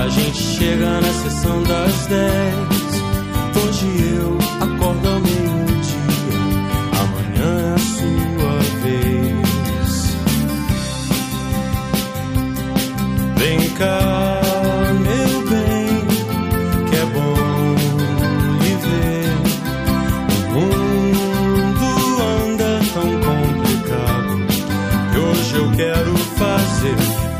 A gente chega na sessão das 10. Hoje eu acordo ao meio-dia, amanhã é a sua vez. Vem cá, meu bem, que é bom lhe ver. O mundo anda tão complicado que hoje eu quero fazer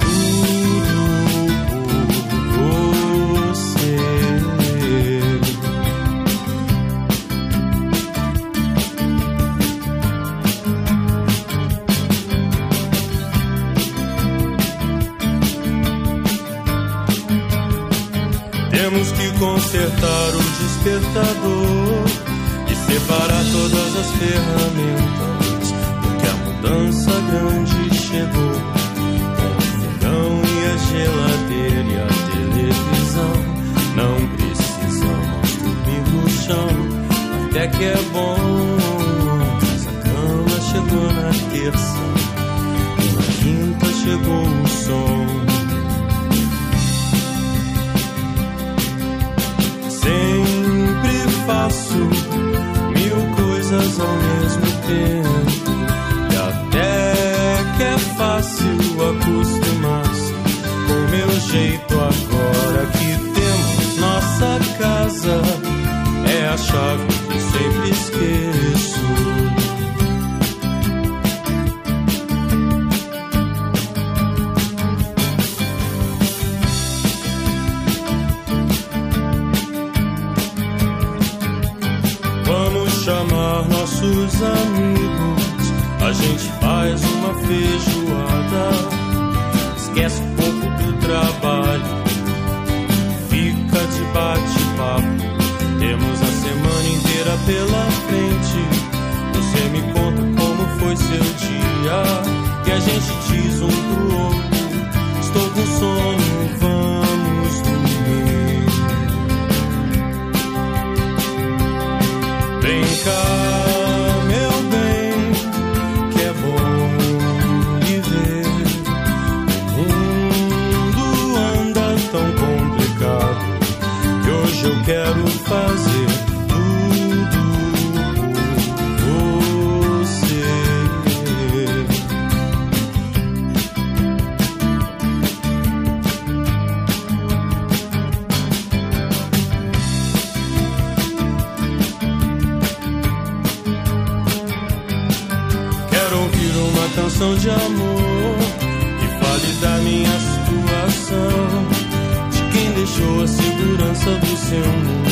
consertar o despertador e separar todas as ferramentas, porque a mudança grande chegou. Com o fogão e a geladeira e a televisão, não precisamos dormir no chão, até que é bom. Mas a cama chegou na terça e na quinta chegou o som. Sempre faço 1000 coisas ao mesmo tempo, e até que é fácil acostumar-se com o meu jeito. Agora que temos nossa casa, é a chave que sempre esqueço. Chamar nossos amigos, a gente faz uma feijoada, esquece um pouco do trabalho, fica de bate-papo. Temos a semana inteira pela frente. Você me conta como foi seu dia, e a gente diz um pro outro: estou com sono, vamos dormir. Vem cá, meu bem, que é bom lhe ver. O mundo anda tão complicado que hoje eu quero fazer tudo por você. Canção de amor que fale da minha situação, de quem deixou a segurança do seu mundo